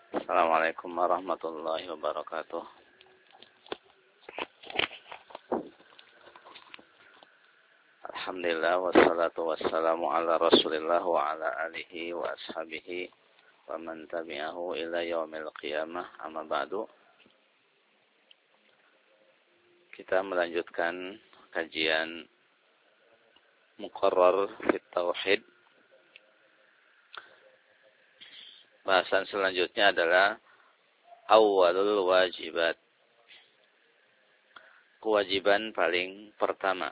Assalamualaikum warahmatullahi wabarakatuh. Alhamdulillah wassalatu wassalamu ala Rasulillah wa ala alihi wa ashabihi wa man tabi'ahu ila yaumil qiyamah. Amma ba'du. Kita melanjutkan kajian Muqarrar fit Tauhid. Bahasan selanjutnya adalah awwalul wajibat. Kewajiban paling pertama.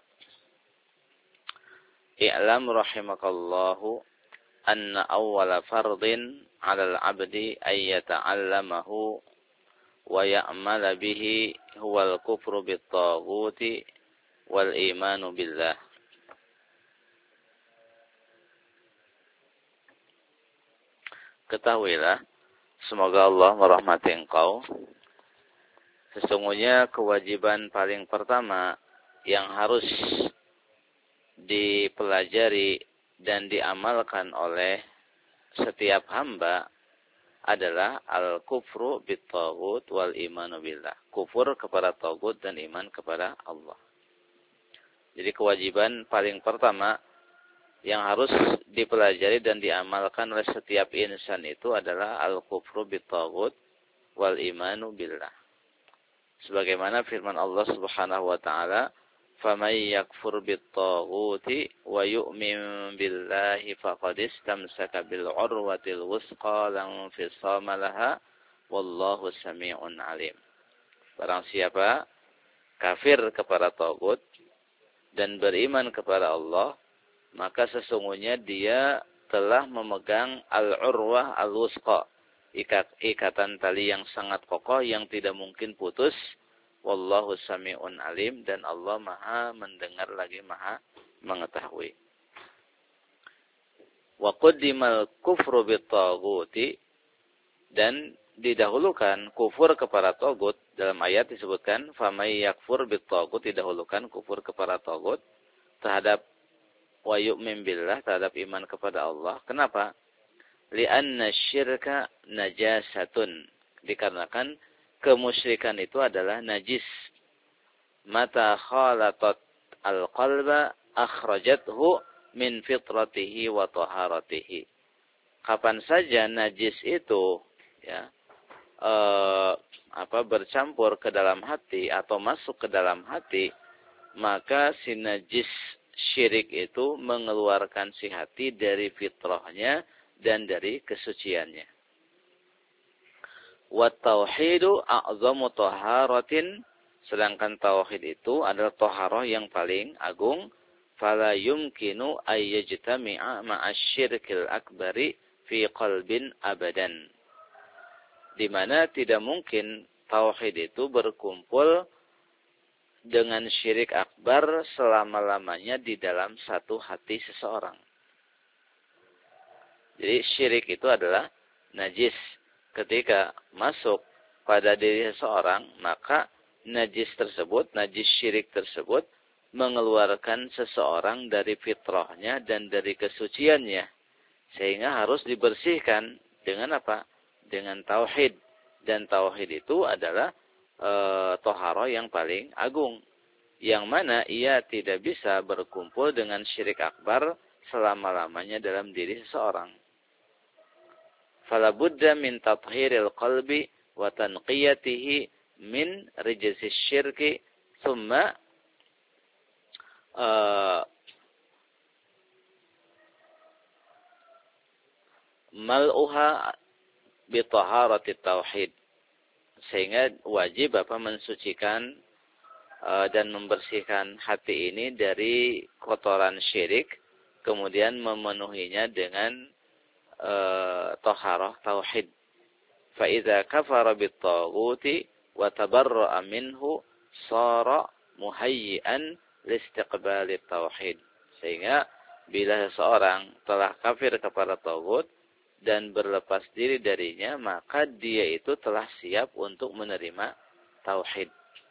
I'lam rahimakallahu anna awwala fardin 'alal 'abdi ay yata'allamahu wa ya'mala bihi huwal kufru bit-taghuti wal imanu billah. Ketahuilah, semoga Allah merahmati engkau, sesungguhnya kewajiban paling pertama yang harus dipelajari dan diamalkan oleh setiap hamba adalah al-kufru bit-taghut wal imanu billah. Kufur kepada taghut dan iman kepada Allah. Jadi kewajiban paling pertama yang harus dipelajari dan diamalkan oleh setiap insan itu adalah al-kufru bit-taghut wal imanu billah. Sebagaimana firman Allah Subhanahu wa taala, "Faman yakfur bit-taghuti wa yu'min billahi faqad istamsaka bil 'urwatil wuthqa la infisama laha wallahu samii'un 'alim." Barang siapa kafir kepada taghut dan beriman kepada Allah, maka sesungguhnya dia telah memegang al-urwah al-wusqa, ikatan tali yang sangat kokoh yang tidak mungkin putus. Wallahu sami'un alim, dan Allah maha mendengar lagi maha mengetahui. Wa quddimal kufru bit-taghuti, dan didahulukan kufur kepada tagut. Dalam ayat disebutkan famay yakfur bit-taghut, didahulukan kufur kepada tagut terhadap wa yu'min billah, terhadap iman kepada Allah. Kenapa? Li'anna syirka najasatun, dikarenakan kemusyrikan itu adalah najis. Mata khalatat al-qalba akhrajathu min fitratihi wa taharatihi. Kapan saja najis itu bercampur ke dalam hati atau masuk ke dalam hati, maka si najis syirik itu mengeluarkan si hati dari fitrahnya dan dari kesuciannya. Wa tauhidu a'zamu taharatin, sedangkan tauhid itu adalah taharah yang paling agung. Fala yumkinu ay yajtami'a ma'asyirkil akbari fi qalbin abadan. Di mana tidak mungkin tauhid itu berkumpul dengan syirik akbar selama-lamanya di dalam satu hati seseorang. Jadi syirik itu adalah najis. Ketika masuk pada diri seseorang, maka najis tersebut, najis syirik tersebut mengeluarkan seseorang dari fitrahnya dan dari kesuciannya. Sehingga harus dibersihkan dengan apa? Dengan tauhid. Dan tauhid itu adalah toharo yang paling agung, yang mana ia tidak bisa berkumpul dengan syirik akbar selama-lamanya dalam diri seseorang. Fala budda min tathhiril qalbi wa tanqiyatihi min rijzis syirki thumma mal'uha bi taharati tauhid. Sehingga wajib mensucikan dan membersihkan hati ini dari kotoran syirik, kemudian memenuhinya dengan taharah tauhid. Fa idza kafara bit-taghuti wa tabarra'a minhu shara muhayyi'an liistiqbalit tauhid. Sehingga bila seseorang telah kafir kepada taghut dan berlepas diri darinya, maka dia itu telah siap untuk menerima tauhid.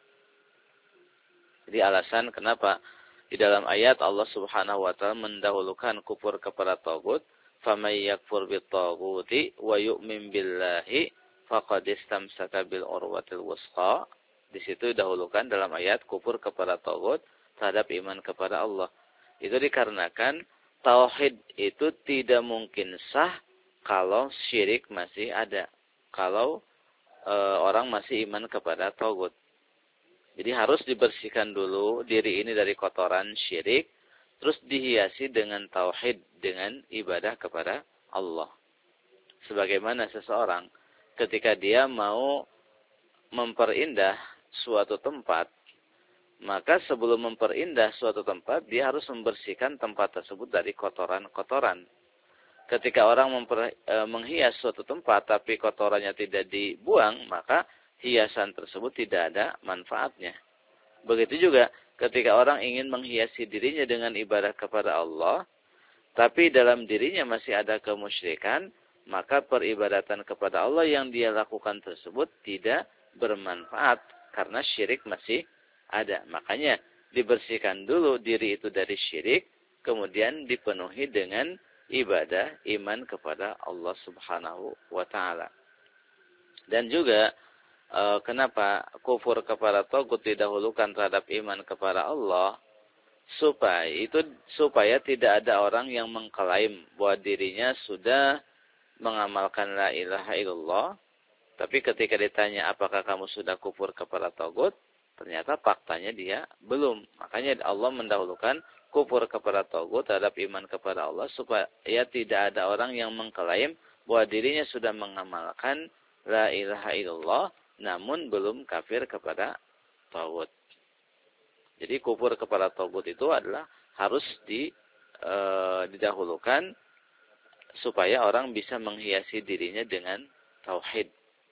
Jadi alasan kenapa di dalam ayat Allah Subhanahu wa taala mendahulukan kufur kepada taghut, "Faman yakfur bit-taghuti wa yu'min billahi faqad istamsaka bil urwatil wusqa. Di situ dahulukan dalam ayat kufur kepada tagut terhadap iman kepada Allah. Itu dikarenakan tauhid itu tidak mungkin sah kalau syirik masih ada. Kalau orang masih iman kepada tagut. Jadi harus dibersihkan dulu diri ini dari kotoran syirik, terus dihiasi dengan tauhid, dengan ibadah kepada Allah. Sebagaimana seseorang ketika dia mau memperindah suatu tempat, maka sebelum memperindah suatu tempat, dia harus membersihkan tempat tersebut dari kotoran-kotoran. Ketika orang menghias suatu tempat, tapi kotorannya tidak dibuang, maka hiasan tersebut tidak ada manfaatnya. Begitu juga ketika orang ingin menghiasi dirinya dengan ibadah kepada Allah, tapi dalam dirinya masih ada kemusyrikan, maka peribadatan kepada Allah yang dia lakukan tersebut tidak bermanfaat karena syirik masih ada. Makanya dibersihkan dulu diri itu dari syirik, kemudian dipenuhi dengan ibadah iman kepada Allah Subhanahu wa taala. Dan juga kenapa kufur kepada tagut didahulukan terhadap iman kepada Allah? Supaya tidak ada orang yang mengklaim bahwa dirinya sudah mengamalkan la ilaha illallah, tapi ketika ditanya apakah kamu sudah kufur kepada tagut, ternyata faktanya dia belum. Makanya Allah mendahulukan kufur kepada tagut terhadap iman kepada Allah supaya tidak ada orang yang mengklaim bahwa dirinya sudah mengamalkan la ilaha illallah namun belum kafir kepada tagut. Jadi kufur kepada tagut itu adalah harus didahulukan supaya orang bisa menghiasi dirinya dengan tauhid.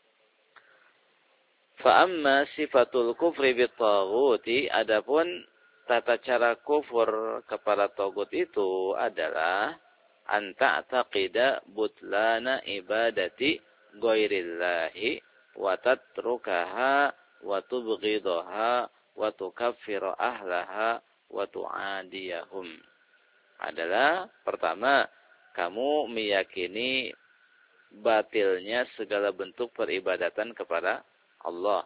Fa amma sifatul kufri bit taghuti, adapun tata cara kufur kepada tagut itu adalah anta taqida butlana ibadati ghairillahi wa tatrukaha wa tubghidaha wa tukaffiru ahlaha wa tu'adiyahum. Adalah pertama, kamu meyakini batilnya segala bentuk peribadatan kepada Allah.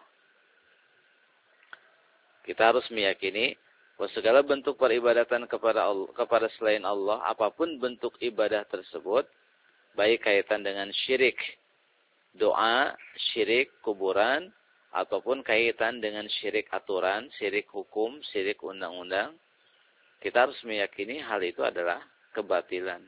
Kita harus meyakini bahwa segala bentuk peribadatan kepada selain Allah, apapun bentuk ibadah tersebut, baik kaitan dengan syirik doa, syirik kuburan, ataupun kaitan dengan syirik aturan, syirik hukum, syirik undang-undang, kita harus meyakini hal itu adalah kebatilan.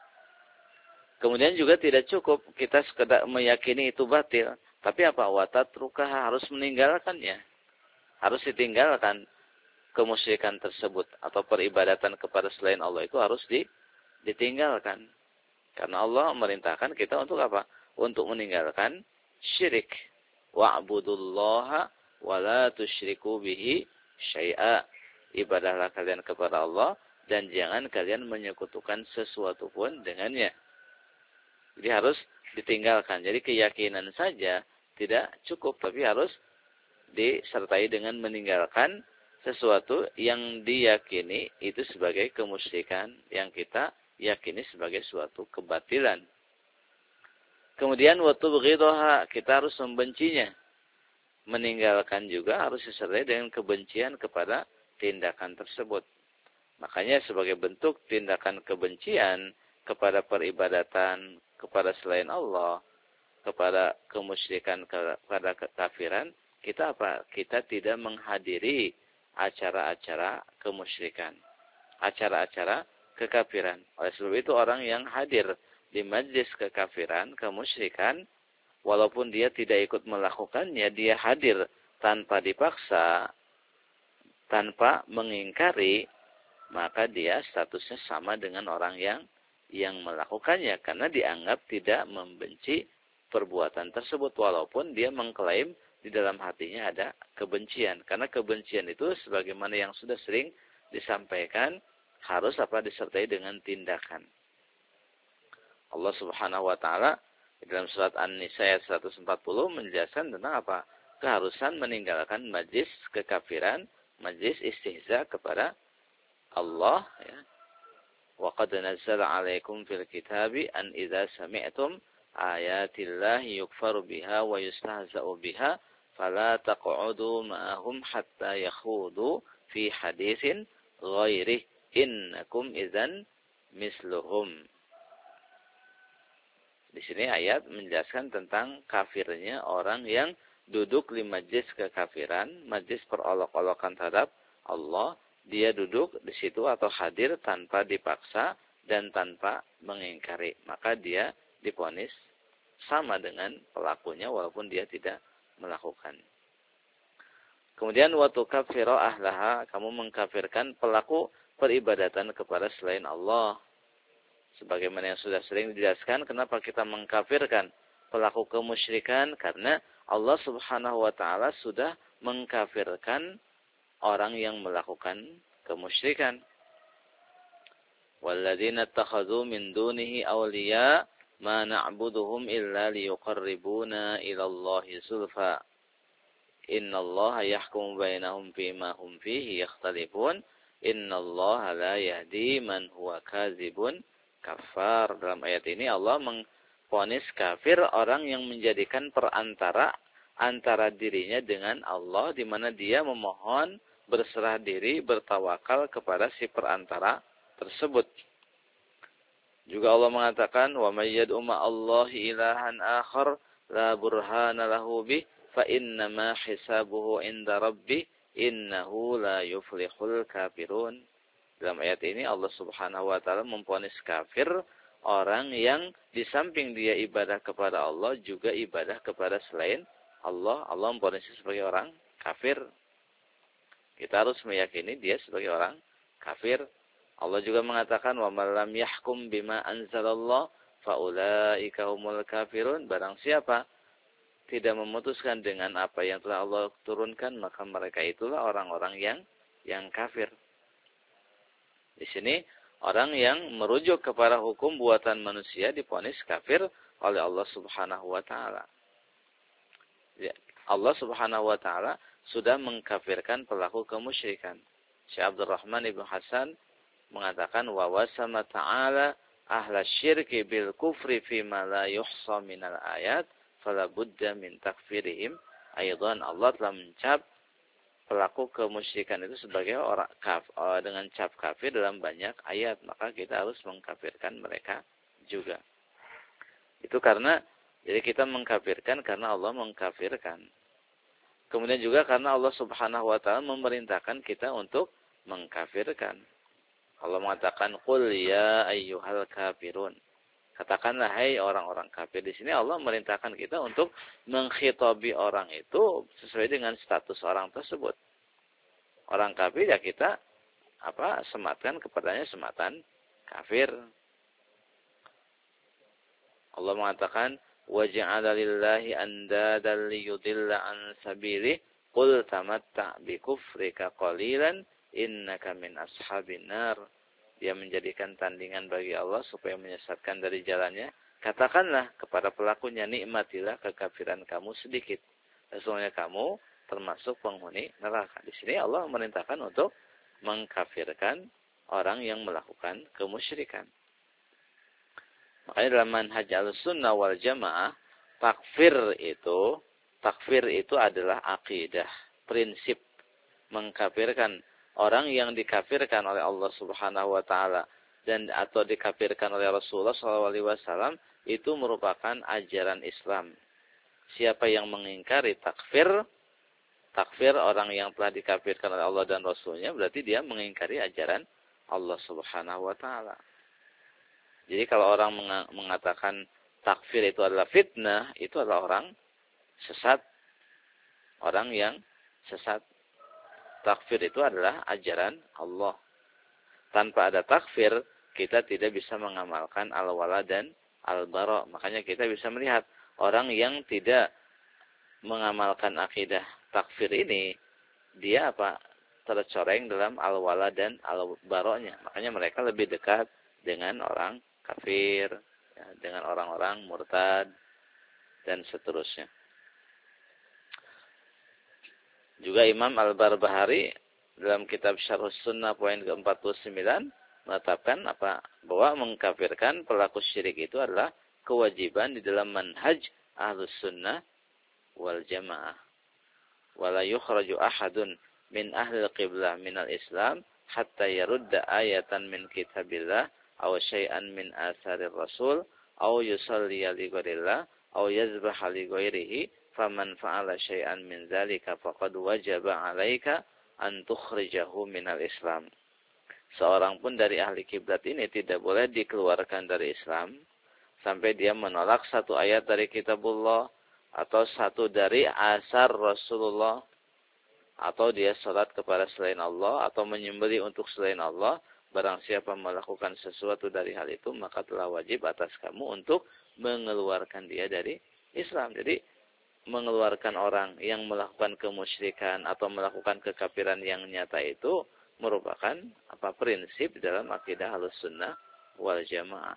Kemudian juga tidak cukup kita sekedar meyakini itu batil, tapi apa? Watatrukaha, harus meninggalkannya. Harus ditinggalkan kemusyrikan tersebut atau peribadatan kepada selain Allah itu harus ditinggalkan. Karena Allah memerintahkan kita untuk apa? Untuk meninggalkan syirik. Wa'budullaha wa la tusyriku bihi syai'a. Ibadahlah kalian kepada Allah dan jangan kalian menyekutukan sesuatu pun dengannya. Jadi harus ditinggalkan. Jadi keyakinan saja tidak cukup, tapi harus disertai dengan meninggalkan sesuatu yang diyakini itu sebagai kemusyrikan, yang kita yakini sebagai suatu kebatilan. Kemudian wa tubghidaha, kita harus membencinya. Meninggalkan juga harus disertai dengan kebencian kepada tindakan tersebut. Makanya sebagai bentuk tindakan kebencian kepada peribadatan kepada selain Allah, kepada kemusyrikan, kepada kekafiran, kita apa? Kita tidak menghadiri acara-acara kemusyrikan, acara-acara kekafiran. Oleh sebab itu orang yang hadir di majlis kekafiran, kemusyrikan, walaupun dia tidak ikut melakukannya, dia hadir tanpa dipaksa, tanpa mengingkari, maka dia statusnya sama dengan orang yang melakukannya, karena dianggap tidak membenci perbuatan tersebut, walaupun dia mengklaim di dalam hatinya ada kebencian. Karena kebencian itu sebagaimana yang sudah sering disampaikan harus disertai dengan tindakan. Allah Subhanahu wa taala dalam surat An-Nisa ayat 140 menjelaskan tentang apa? Keharusan meninggalkan majlis kekafiran, majlis istihza kepada Allah, ya. Wa qad nazzala 'alaikum fil kitabi an idza sami'tum ayatillahi yukfaru biha wa yustahza'u biha fala taq'udu ma'ahum hatta yakhudu fi haditsin ghairih innakum idzan misluhum. Di sini ayat menjelaskan tentang kafirnya orang yang duduk di majlis kekafiran, majlis perolok-olokan terhadap Allah. Dia duduk di situ atau hadir tanpa dipaksa dan tanpa mengingkari. Maka dia divonis sama dengan pelakunya walaupun dia tidak melakukan. Kemudian wa tukaffiru ahlaha, kamu mengkafirkan pelaku peribadatan kepada selain Allah. Sebagaimana yang sudah sering dijelaskan, kenapa kita mengkafirkan pelaku kemusyrikan? Karena Allah Subhanahu wa taala sudah mengkafirkan orang yang melakukan kemusyrikan. Walladzina ittakhadhu min dunihi awliya ma na'buduhum illa liyuqarribuna ila Allahi zulfa. Innallaha yahkumu bainahum fima hum fihi yakhtalifun. Innallaha la yahdi man huwa kadzibun kafar. Dalam ayat ini Allah mengvonis kafir orang yang menjadikan perantara antara dirinya dengan Allah, di mana dia memohon, berserah diri, bertawakal kepada si perantara tersebut. Juga Allah mengatakan, wa may yad'u ma'allahi ilahan akhar la burhana lahu bih fa innama hisabuhu 'inda rabbih innahu la yuflihul kafirun. Dalam ayat ini Allah Subhanahu wa taala memvonis kafir orang yang di samping dia ibadah kepada Allah juga ibadah kepada selain Allah. Allah memvonisnya sebagai orang kafir. Kita harus meyakini dia sebagai orang kafir. Allah juga mengatakan wa man lam yahkum bima anzalallah faulaika humul kafirun. Barang siapa tidak memutuskan dengan apa yang telah Allah turunkan, maka mereka itulah orang-orang yang kafir. Di sini orang yang merujuk kepada hukum buatan manusia divonis kafir oleh Allah Subhanahu wa taala. Allah Subhanahu wa taala sudah mengkafirkan pelaku kemusyrikan. Syekh Abdurrahman Ibnu Hasan mengatakan wa wasama ta'ala ahla syirki bil kufri fima la yuhsa minal ayat fala budda min takfirihim aidan. Allah telah mencap pelaku kemusyrikan itu sebagai orang dengan cap kafir dalam banyak ayat, maka kita harus mengkafirkan mereka juga. Itu karena jadi kita mengkafirkan karena Allah mengkafirkan. Kemudian juga karena Allah Subhanahu wa taala memerintahkan kita untuk mengkafirkan. Allah mengatakan qul ya ayyuhal kafirun. Katakanlah hai orang-orang kafir. Di sini Allah memerintahkan kita untuk menghitobi orang itu sesuai dengan status orang tersebut. Orang kafir ya kita sematkan kepadanya sematan kafir. Allah mengatakan waja'ala lillahi andadan liyudilla an sabilihi qul tamatta' bi kufrika qalilan innaka min ashabin nar. Dia menjadikan tandingan bagi Allah supaya menyesatkan dari jalannya. Katakanlah kepada pelakunya, nikmatilah kekafiran kamu sedikit. Sesungguhnya kamu termasuk penghuni neraka. Di sini Allah memerintahkan untuk mengkafirkan orang yang melakukan kemusyrikan. Makanya dalam manhaj al-sunnah wal jamaah, takfir itu adalah akidah, prinsip. Mengkafirkan orang yang dikafirkan oleh Allah Subhanahu wa taala dan atau dikafirkan oleh Rasulullah SAW itu merupakan ajaran Islam. Siapa yang mengingkari takfir orang yang telah dikafirkan oleh Allah dan Rasulnya, berarti dia mengingkari ajaran Allah Subhanahu wa taala. Jadi kalau orang mengatakan takfir itu adalah fitnah, itu adalah orang sesat. Orang yang sesat. Takfir itu adalah ajaran Allah. Tanpa ada takfir, kita tidak bisa mengamalkan al-wala dan al-bara. Makanya kita bisa melihat orang yang tidak mengamalkan akidah takfir ini, dia tercoreng dalam al-wala dan al-bara-nya. Makanya mereka lebih dekat dengan orang kafir, ya, dengan orang-orang murtad, dan seterusnya. Juga Imam Al-Barbahari dalam kitab Syarhus Sunnah poin ke-49 menetapkan bahwa mengkafirkan pelaku syirik itu adalah kewajiban di dalam manhaj Ahlus Sunnah wal Jamaah. Wala yukhraju ahadun min ahli qiblah minal Islam hatta yarudda ayatan min kitabillah aw syai'an min atharir rasul aw yusalli li ghairillah aw yazbaha li ghairihi faman fa'ala syai'an min dzalika faqad wajaba 'alaika an tukhrijahu minal Islam. Seorang pun dari ahli kiblat ini tidak boleh dikeluarkan dari Islam sampai dia menolak satu ayat dari kitabullah atau satu dari asar Rasulullah, atau dia salat kepada selain Allah atau menyembelih untuk selain Allah. Barang siapa melakukan sesuatu dari hal itu, maka telah wajib atas kamu untuk mengeluarkan dia dari Islam. Jadi mengeluarkan orang yang melakukan kemusyrikan atau melakukan kekafiran yang nyata itu merupakan prinsip dalam akidah Ahlussunnah wal Jamaah.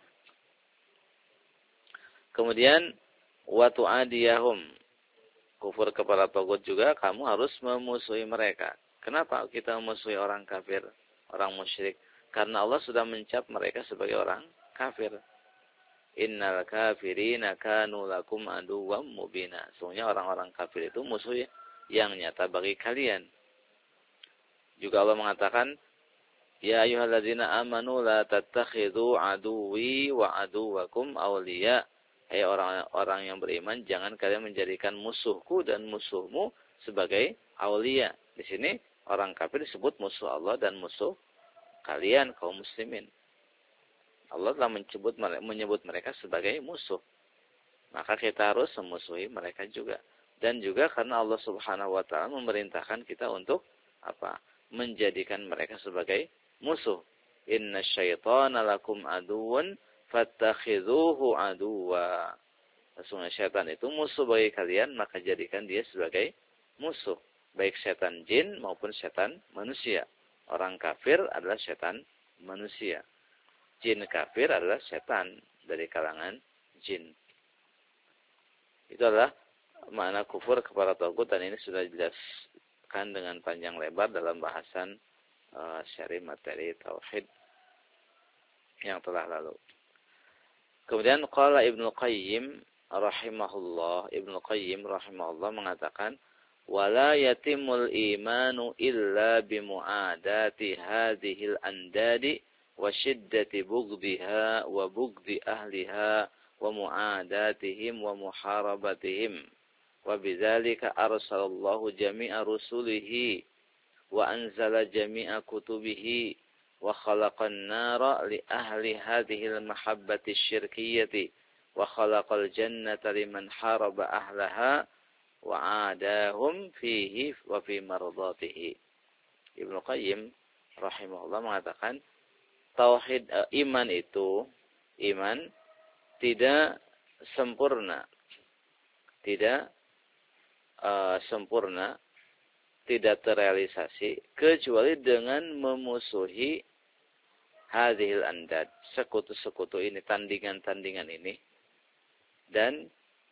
Kemudian wa tu'adiyahum, kufur kepada tagut juga kamu harus memusuhi mereka. Kenapa kita memusuhi orang kafir, orang musyrik? Karena Allah sudah mencap mereka sebagai orang kafir. Innal kafirina kanu lakum aduwwam mubina. Sesungguhnya orang-orang kafir itu musuh yang nyata bagi kalian. Juga Allah mengatakan, ya ayyuhalladzina amanu la tattakhidhu aduwwi wa aduwwakum awliya. Hai orang-orang yang beriman, jangan kalian menjadikan musuhku dan musuhmu sebagai aulia. Di sini orang kafir disebut musuh Allah dan musuh kalian kaum muslimin. Allah telah menyebut mereka sebagai musuh. Maka kita harus memusuhi mereka juga. Dan juga karena Allah Subhanahu wa taala memerintahkan kita untuk menjadikan mereka sebagai musuh. Innasyaitana lakum aduwwun fattakhidhuhu aduwwa. Sesungguhnya syaitan itu musuh bagi kalian, maka jadikan dia sebagai musuh. Baik syaitan jin maupun syaitan manusia. Orang kafir adalah syaitan manusia. Jin kafir adalah syaitan dari kalangan jin. Itu adalah makna kufur kepada tagut, dan ini sudah dijelaskan dengan panjang lebar dalam bahasan syarih materi tauhid yang telah lalu. Kemudian qala Ibnu Qayyim rahimahullah, mengatakan wala yatimul imanu illa bimu'adati hadhil andadi wa shiddati bughdiha wa bughdi ahliha wa mu'adatihim wa muharabatihim wa bidzalika arsalallahu jami'a rusulihi wa anzala jami'a kutubihi wa khalaqan nara li ahli hadhil mahabbati syirkiyyati wa khalaqal jannata liman haraba ahlaha wa adahum fihi wa fi mardatihi. Ibnu Qayyim rahimahullah mengatakan tauhid iman tidak sempurna, tidak terrealisasi kecuali dengan memusuhi hadhil andad, sekutu-sekutu ini, tandingan-tandingan ini, dan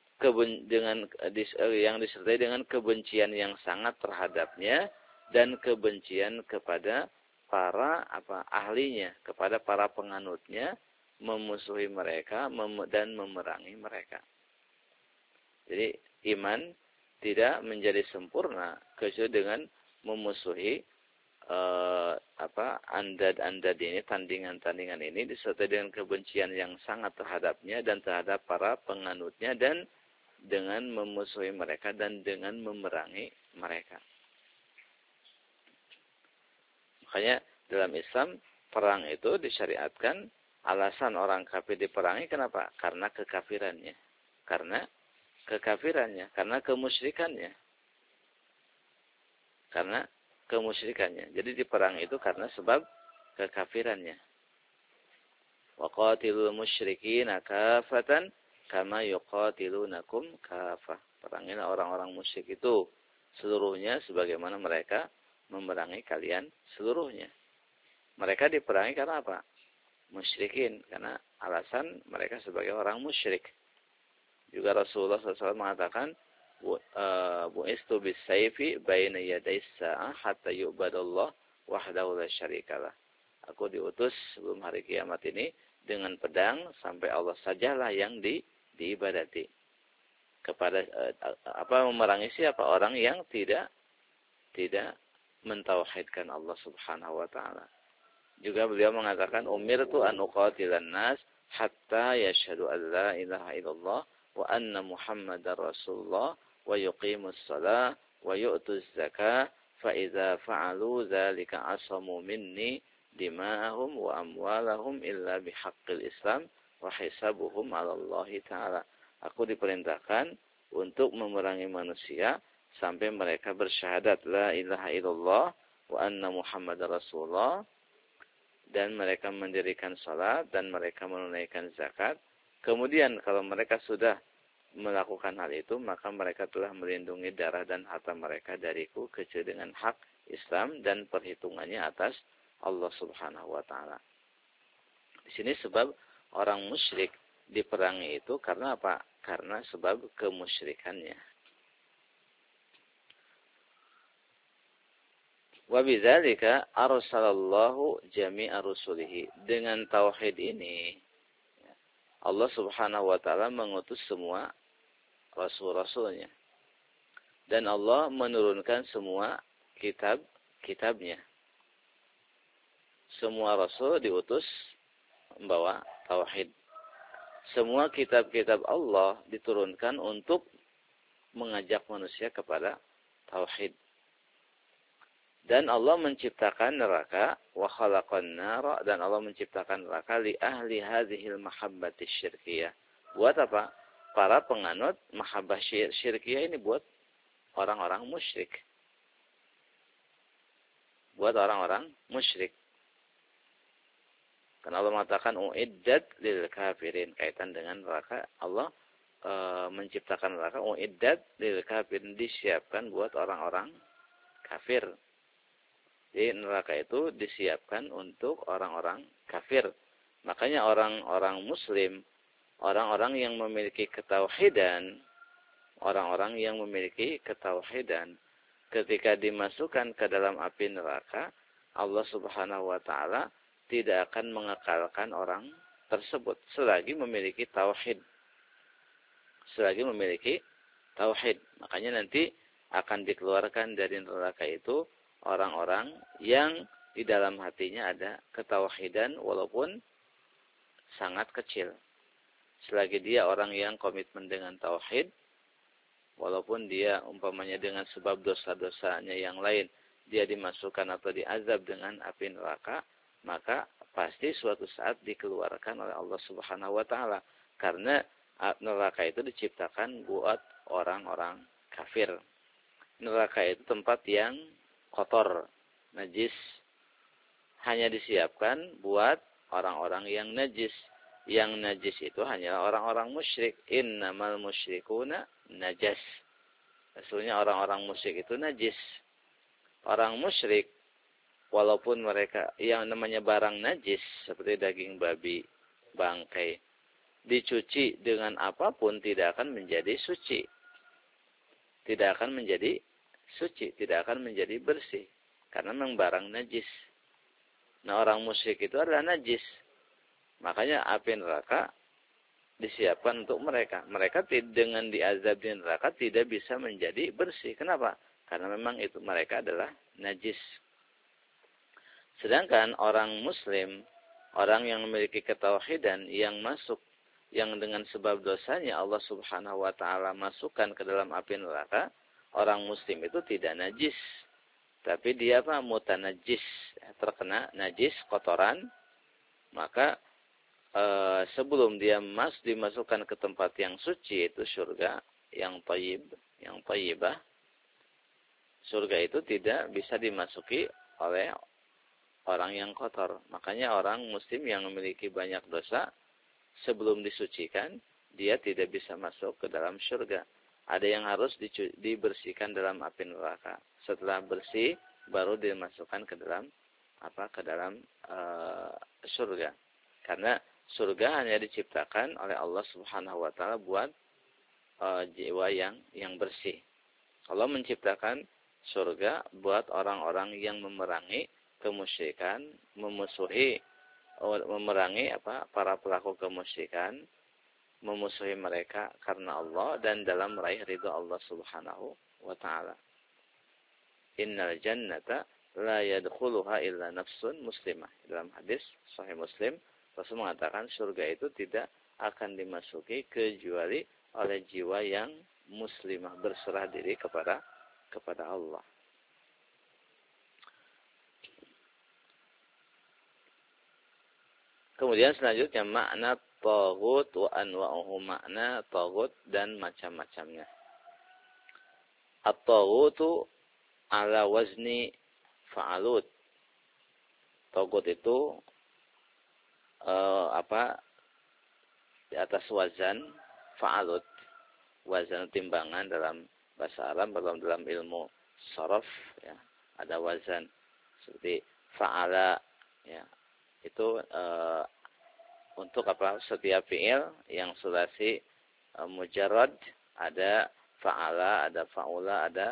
yang disertai dengan kebencian yang sangat terhadapnya dan kebencian kepada para ahlinya, kepada para penganutnya, memusuhi mereka dan memerangi mereka. Jadi iman tidak menjadi sempurna kecuali dengan memusuhi andad-andad ini, tandingan-tandingan ini, disertai dengan kebencian yang sangat terhadapnya dan terhadap para penganutnya, dan dengan memusuhi mereka dan dengan memerangi mereka. Makanya dalam Islam perang itu disyariatkan. Alasan orang kafir diperangi kenapa? Karena kekafirannya. Karena kemusyrikannya. Jadi diperangi itu karena sebab kekafirannya. Wa qatilul musyrikina kafatan kama yuqatilunakum kafah. Perangilah orang-orang musyrik itu seluruhnya sebagaimana mereka memerangi kalian seluruhnya. Mereka diperangi karena apa? Musyrikin, karena alasan mereka sebagai orang musyrik. Juga Rasulullah SAW mengatakan, bu'istu bis-sayfi baina yaday sa'ah hatta yu'badallah wahdahu la syarikalah. Aku diutus sebelum hari kiamat ini dengan pedang sampai Allah sajalah yang diibadati. Kepada memerangi siapa? Orang yang tidak mentauhidkan Allah Subhanahu wa taala. Juga beliau mengatakan umirtu an uqatilan nas hatta yashhadu an la ilaha illallah wa anna Muhammadar Rasulullah wa yuqimus shalah wa yu'tuz zakah fa idza fa'alu dzalika asamu minni dima'ahum wa amwalahum illa bihaqqil Islam wa hisabuhum 'ala Allah taala. Aku diperintahkan untuk memerangi manusia sampai mereka bersyahadat la ilaha illallah wa anna Muhammadar Rasulullah, dan mereka mendirikan salat dan mereka menunaikan zakat. Kemudian kalau mereka sudah melakukan hal itu, maka mereka telah melindungi darah dan harta mereka dariku kecuali dengan hak Islam dan perhitungannya atas Allah Subhanahu wa taala. Di sini sebab orang musyrik diperangi itu karena apa? Karena sebab kemusyrikannya. Wa bidzalika arsalallahu jami'a rusulihi. Dengan tauhid ini Allah Subhanahu wa taala mengutus semua rasul-rasulnya. Dan Allah menurunkan semua kitab-kitabnya. Semua rasul diutus membawa tauhid. Semua kitab-kitab Allah diturunkan untuk mengajak manusia kepada tauhid. Dan Allah menciptakan neraka, wa khalaqan nara, dan Allah menciptakan neraka li ahli hadhil mahabbati syirkiyah. Buat apa? Para penganut mahabbah syirkiyah ini buat orang-orang musyrik. Buat orang-orang musyrik. Karena Allah mengatakan uiddat lil kafirin, kaitan dengan neraka. Allah menciptakan neraka uiddat lil kafirin, disiapkan buat orang-orang kafir. Jadi neraka itu disiapkan untuk orang-orang kafir. Makanya orang-orang muslim, orang-orang yang memiliki ketauhidan, ketika dimasukkan ke dalam api neraka, Allah Subhanahu wa taala tidak akan mengekalkan orang tersebut selagi memiliki tauhid. Makanya nanti akan dikeluarkan dari neraka itu orang-orang yang di dalam hatinya ada ketauhidan walaupun sangat kecil. Selagi dia orang yang komitmen dengan tauhid, walaupun dia umpamanya dengan sebab dosa-dosanya yang lain, dia dimasukkan atau diazab dengan api neraka, maka pasti suatu saat dikeluarkan oleh Allah Subhanahu wa taala. Karena neraka itu diciptakan buat orang-orang kafir. Neraka itu tempat yang kotor, najis, hanya disiapkan buat orang-orang yang najis. Yang najis itu hanyalah orang-orang musyrik. Innamal musyrikuna najas. Sesungguhnya orang-orang musyrik itu najis. Orang musyrik, walaupun mereka yang namanya barang najis seperti daging babi, bangkai, dicuci dengan apapun tidak akan menjadi suci. Tidak akan menjadi bersih. Karena memang barang najis. Nah, orang musyrik itu adalah najis. Makanya api neraka disiapkan untuk mereka. Mereka dengan diazab di neraka tidak bisa menjadi bersih. Kenapa? Karena memang itu mereka adalah najis. Sedangkan orang muslim, orang yang memiliki ketauhidan, yang dengan sebab dosanya Allah Subhanahu wa taala masukkan ke dalam api neraka, orang muslim itu tidak najis. Tapi dia mutanajis, terkena najis, kotoran. Maka sebelum dia dimasukkan ke tempat yang suci, itu surga yang thayyibah. Surga itu tidak bisa dimasuki oleh orang yang kotor. Makanya orang muslim yang memiliki banyak dosa, sebelum disucikan, dia tidak bisa masuk ke dalam surga. Ada yang harus dibersihkan dalam api neraka. Setelah bersih, baru dimasukkan ke dalam surga. Karena surga hanya diciptakan oleh Allah Subhanahu wa taala buat jiwa yang bersih. Allah menciptakan surga buat orang-orang yang memerangi kemusyrikan, memusuhi memerangi para pelaku kemusyrikan, memusuhi mereka karena Allah dan dalam meraih ridha Allah Subhanahu wa taala. Innal jannata la yadkhuluha illa nafsun muslimah. Dalam hadis sahih Muslim, Rasul mengatakan surga itu tidak akan dimasuki kecuali oleh jiwa yang muslimah, berserah diri kepada Allah. Kemudian selanjutnya makna taghut wa anwa'uhu, makna taghut dan macam-macamnya. At-taghutu ala wazni fa'alut. Taghut itu di atas wazan fa'alut. Wazan timbangan dalam bahasa Arab, dalam ilmu sharaf ya, ada wazan seperti fa'ala ya. Itu untuk setiap fiil yang sulasi mujarrad, ada fa'ala, ada fa'ula, ada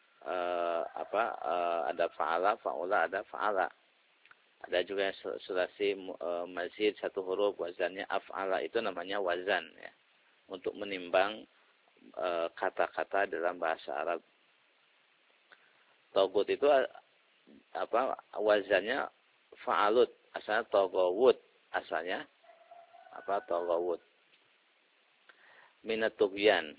ada fa'ala, fa'ula, ada fa'ala. Ada juga yang sulasi mazid satu huruf, wazannya af'ala, itu namanya wazan ya, untuk menimbang kata-kata dalam bahasa Arab. Taghut itu wazannya fa'alut, asalnya taghawut, asalnya taghawut. Minat tughyan,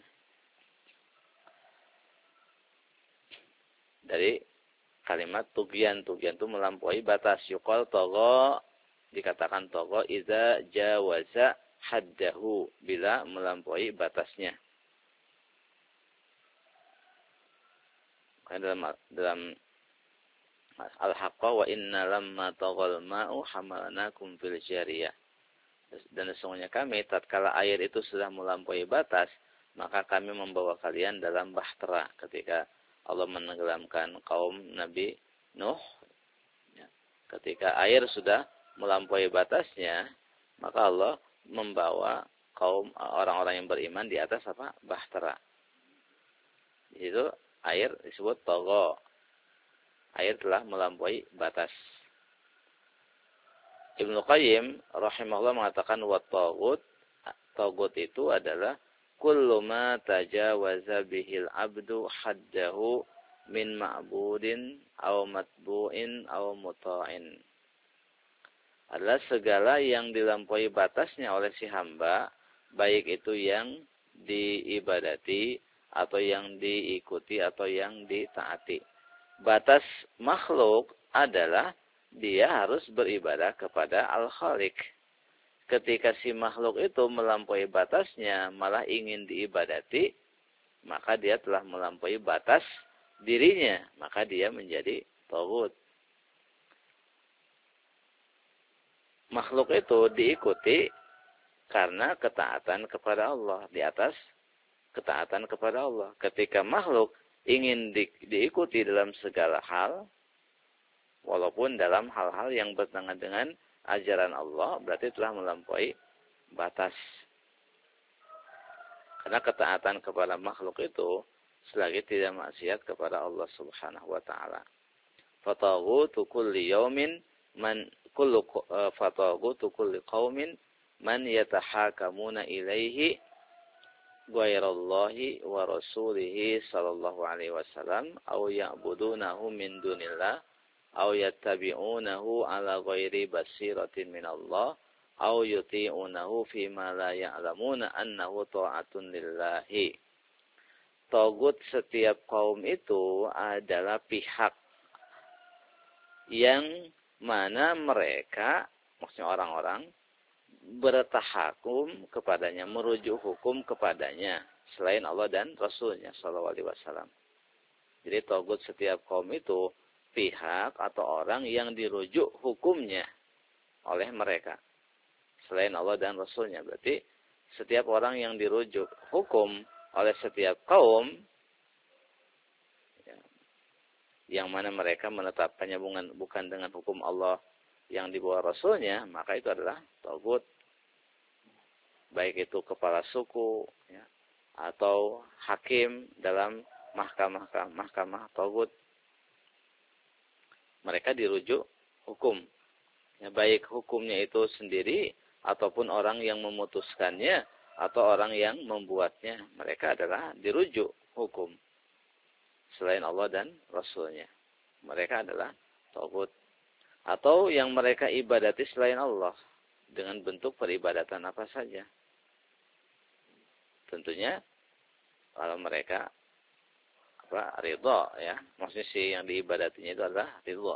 dari kalimat tughyan. Tughyan itu melampaui batas. Yuqal tagha, dikatakan tagha idza jawaza haddahu, bila melampaui batasnya. Dalam Al-Haqqa wa inna lamma taghal ma'u hamalnakum fil jariyah. Dan sesungguhnya kami tatkala air itu sudah melampaui batas, maka kami membawa kalian dalam bahtera. Ketika Allah menenggelamkan kaum Nabi Nuh, ya, ketika air sudah melampaui batasnya, maka Allah membawa kaum orang-orang yang beriman di atas bahtera. Itu air disebut tagha. Air telah melampaui batas. Ibnu Qayyim rahimahullah mengatakan wa taghut, taghut itu adalah kullu ma tajawaza bihil abdu haddahu min ma'budin aw matbu'in aw muta'in. Adalah segala yang dilampaui batasnya oleh si hamba, baik itu yang diibadati atau yang diikuti atau yang ditaati. Batas makhluk adalah dia harus beribadah kepada Al-Khaliq. Ketika si makhluk itu melampaui batasnya, malah ingin diibadati, maka dia telah melampaui batas dirinya, maka dia menjadi taghut. Makhluk itu diikuti karena ketaatan kepada Allah, di atas ketaatan kepada Allah. Ketika makhluk ingin diikuti dalam segala hal, walaupun dalam hal-hal yang bertentangan dengan ajaran Allah, berarti telah melampaui batas. Karena ketaatan kepada makhluk itu selagi tidak maksiat kepada Allah Subhanahu wa taala. Fataghutu kulli yaumin fataghutu kulli qaumin man yatahakamuna ilaihi ghairallahi wa rasulihi sallallahu alaihi wasallam aw ya'budunahu min dunillah aw yattabi'unahu ala ghairi basiratin minallah aw yuti'unahu fima la ya'lamuna annahu ta'atun lillahi. Taghut setiap kaum itu adalah pihak yang mana mereka, maksudnya orang-orang, bertahakum kepadanya, merujuk hukum kepadanya selain Allah dan Rasulnya sallallahu alaihi wasallam. Jadi taghut setiap kaum itu pihak atau orang yang dirujuk hukumnya oleh mereka selain Allah dan Rasulnya. Berarti setiap orang yang dirujuk hukum oleh setiap kaum, ya, yang mana mereka menetapkannya bukan dengan hukum Allah yang dibawa Rasulnya, maka itu adalah taghut. Baik itu kepala suku ya, atau hakim dalam mahkamah taghut. Mereka dirujuk hukum Ya, baik hukumnya itu sendiri ataupun orang yang memutuskannya atau orang yang membuatnya. Mereka adalah dirujuk hukum selain Allah dan Rasulnya. Mereka adalah tagut. Atau yang mereka ibadati selain Allah dengan bentuk peribadatan apa saja. Tentunya kalau mereka ridha, ya, maksudnya si yang diibadatinya itu adalah ridha.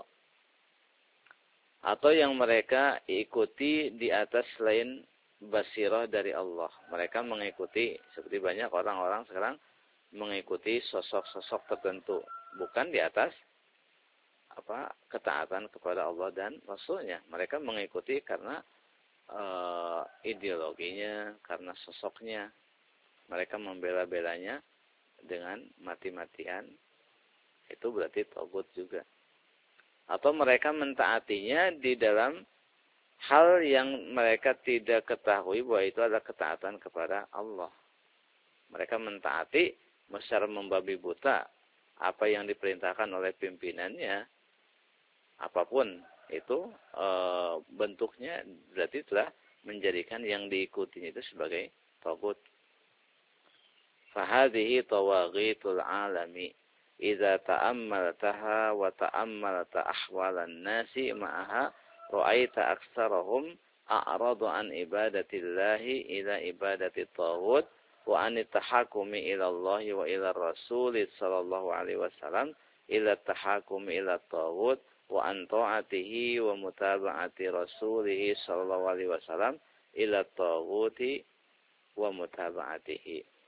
Atau yang mereka ikuti di atas selain basirah dari Allah. Mereka mengikuti, seperti banyak orang-orang sekarang mengikuti sosok-sosok tertentu, bukan di atas ketaatan kepada Allah dan Rasulnya. Mereka mengikuti karena ideologinya, karena sosoknya. Mereka membela-belanya dengan mati-matian. Itu berarti tagut juga. Atau mereka mentaatinya di dalam hal yang mereka tidak ketahui bahwa itu adalah ketaatan kepada Allah. Mereka mentaati secara membabi buta apa yang diperintahkan oleh pimpinannya, apapun itu bentuknya, berarti telah menjadikan yang diikutinya itu sebagai tagut. Fahadhihi tawaghitul alami idza ta'ammaltaha wa ta'ammalta ahwalan nasi ma'aha ra'aita aktsarahum a'radu an ibadatillahi ila ibadati taghut wa an tahakumi ila Allah wa ila Rasul sallallahu alaihi wasallam ila tahakumi ila taghut wa an ta'atihi wa mutaba'ati Rasulih sallallahu alaihi wasallam ila taghuti wa mutaba'atihi.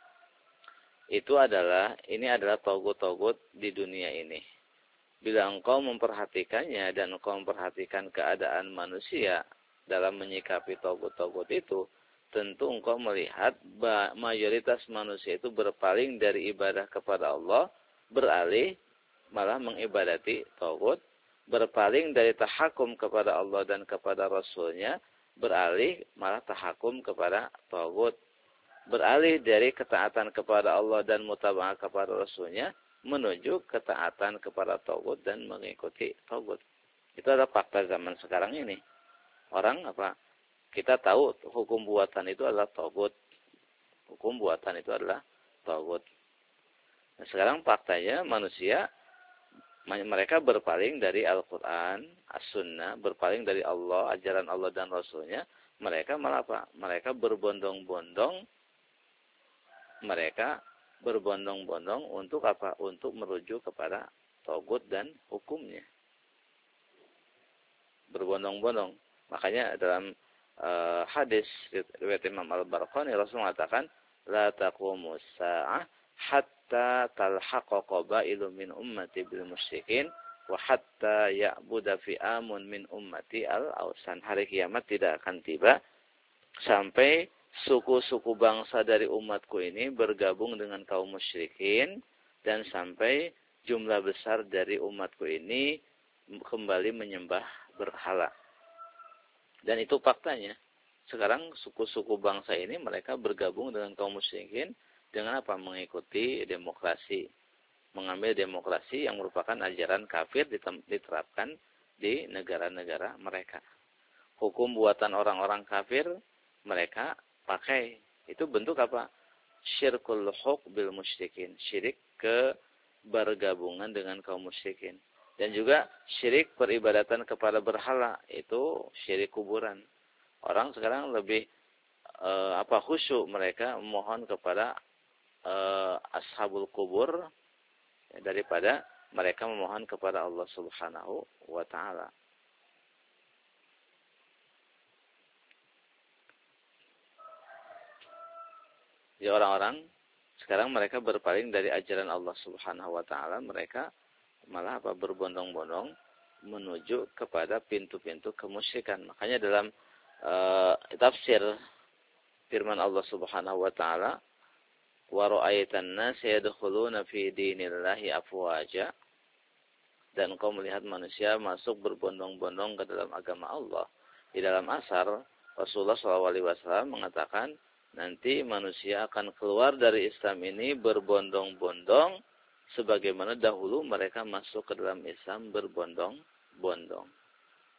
Ini adalah togut-togut di dunia ini. Bila engkau memperhatikannya dan engkau memperhatikan keadaan manusia dalam menyikapi togut-togut itu, tentu engkau melihat mayoritas manusia itu berpaling dari ibadah kepada Allah, beralih malah mengibadati togut, berpaling dari tahakum kepada Allah dan kepada Rasulnya, beralih malah tahakum kepada togut. Beralih dari ketaatan kepada Allah dan mutaba'ah kepada Rasulnya menuju ketaatan kepada tagut dan mengikuti tagut. Itu adalah fakta zaman sekarang ini. Orang kita tahu hukum buatan itu adalah tagut. Hukum buatan itu adalah tagut. Nah, sekarang faktanya manusia mereka berpaling dari Al-Quran, As-Sunnah, berpaling dari Allah, ajaran Allah dan Rasulnya. Mereka malah mereka berbondong-bondong. Mereka berbondong-bondong untuk Untuk merujuk kepada tagut dan hukumnya. Berbondong-bondong. Makanya dalam hadis riwayat Imam Al-Barqani Rasul mengatakan, la taqumus sa'ah hatta talhaqa qabailu min ummati bil musyrikin wa hatta ya'buda fi'amun min ummati al-awsan. Hari kiamat tidak akan tiba sampai suku-suku bangsa dari umatku ini bergabung dengan kaum musyrikin dan sampai jumlah besar dari umatku ini kembali menyembah berhala. Dan itu faktanya. Sekarang suku-suku bangsa ini mereka bergabung dengan kaum musyrikin dengan mengikuti demokrasi. Mengambil demokrasi yang merupakan ajaran kafir diterapkan di negara-negara mereka. Hukum buatan orang-orang kafir mereka pakai. Itu bentuk syirkul huk bil musyrikin. Syirik bergabungan dengan kaum musyrikin. Dan juga syirik peribadatan kepada berhala. Itu syirik kuburan. Orang sekarang lebih khusyuk mereka memohon kepada ashabul kubur daripada mereka memohon kepada Allah Subhanahu wa taala. Jadi orang-orang sekarang mereka berpaling dari ajaran Allah Subhanahu wa taala, mereka malah berbondong-bondong menuju kepada pintu-pintu kemusyrikan. Makanya dalam tafsir firman Allah Subhanahu wa taala, wa ra'aitan nas yadkhuluna fi dinillahi afwaja, dan kau melihat manusia masuk berbondong-bondong ke dalam agama Allah. Di dalam asar Rasulullah SAW mengatakan, nanti manusia akan keluar dari Islam ini berbondong-bondong sebagaimana dahulu mereka masuk ke dalam Islam berbondong-bondong.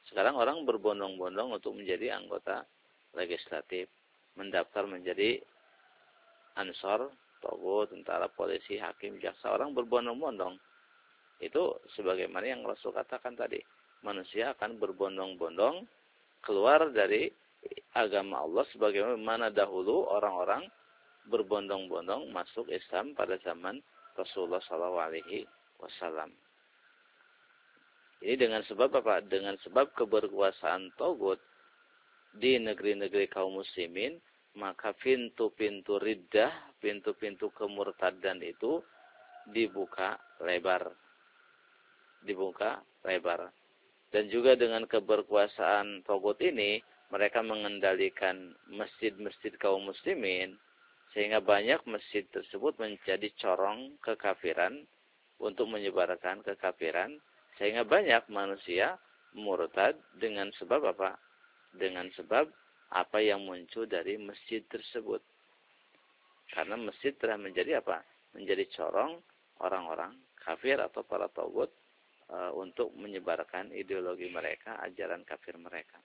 Sekarang orang berbondong-bondong untuk menjadi anggota legislatif, mendaftar menjadi ansor, togut, tentara, polisi, hakim, jaksa. Orang berbondong-bondong. Itu sebagaimana yang Rasul katakan tadi. Manusia akan berbondong-bondong keluar dari agama Allah sebagaimana dahulu orang-orang berbondong-bondong masuk Islam pada zaman Rasulullah SAW. Ini dengan sebab apa? Dengan sebab keberkuasaan Togut di negeri-negeri kaum muslimin, maka pintu-pintu riddah, pintu-pintu kemurtadan itu dibuka lebar. Dibuka lebar. Dan juga dengan keberkuasaan Togut ini, mereka mengendalikan masjid-masjid kaum muslimin, sehingga banyak masjid tersebut menjadi corong kekafiran untuk menyebarkan kekafiran. Sehingga banyak manusia murtad dengan sebab apa? Dengan sebab apa yang muncul dari masjid tersebut. Karena masjid telah menjadi apa? Menjadi corong orang-orang kafir atau para tagut untuk menyebarkan ideologi mereka, ajaran kafir mereka.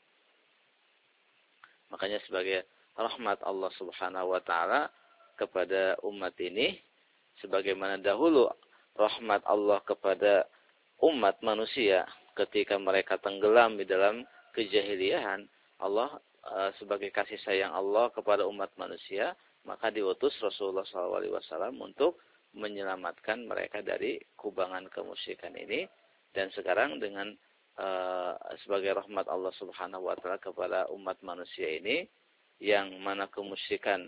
Makanya sebagai rahmat Allah Subhanahu wa taala kepada umat ini, sebagaimana dahulu rahmat Allah kepada umat manusia ketika mereka tenggelam di dalam kejahiliahan, Allah sebagai kasih sayang Allah kepada umat manusia, maka diutus Rasulullah SAW untuk menyelamatkan mereka dari kubangan kemusyrikan ini. Dan sekarang dengan sebagai rahmat Allah Subhanahu wa taala kepada umat manusia ini, yang mana kemusyrikan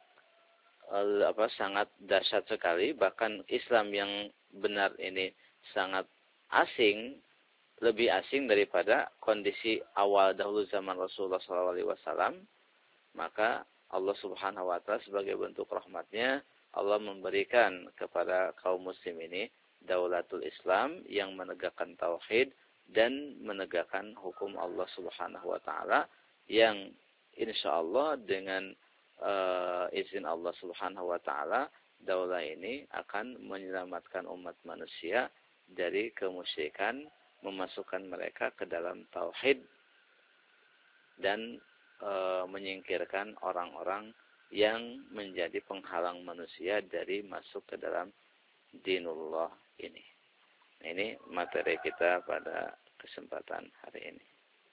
sangat dahsyat sekali, bahkan Islam yang benar ini sangat asing, lebih asing daripada kondisi awal dahulu zaman Rasulullah SAW, maka Allah Subhanahu wa taala sebagai bentuk rahmatnya, Allah memberikan kepada kaum muslim ini daulatul Islam yang menegakkan tauhid dan menegakkan hukum Allah Subhanahu wa taala, yang insyaallah dengan izin Allah Subhanahu wa taala, daulah ini akan menyelamatkan umat manusia dari kemusyrikan, memasukkan mereka ke dalam tauhid dan menyingkirkan orang-orang yang menjadi penghalang manusia dari masuk ke dalam dinullah ini. Nah, ini materi kita pada kesempatan hari ini.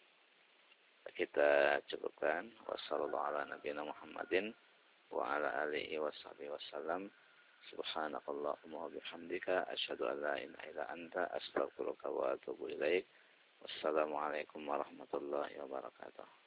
Kita cukupkan. Wassalamualaikum warahmatullahi wa ala alihi washabihi wasallam. Subhanakallahumma wa bihamdika asyhadu an la ilaha illa anta astaghfiruka wa atubu ilaik. Wassalamualaikum warahmatullahi wabarakatuh.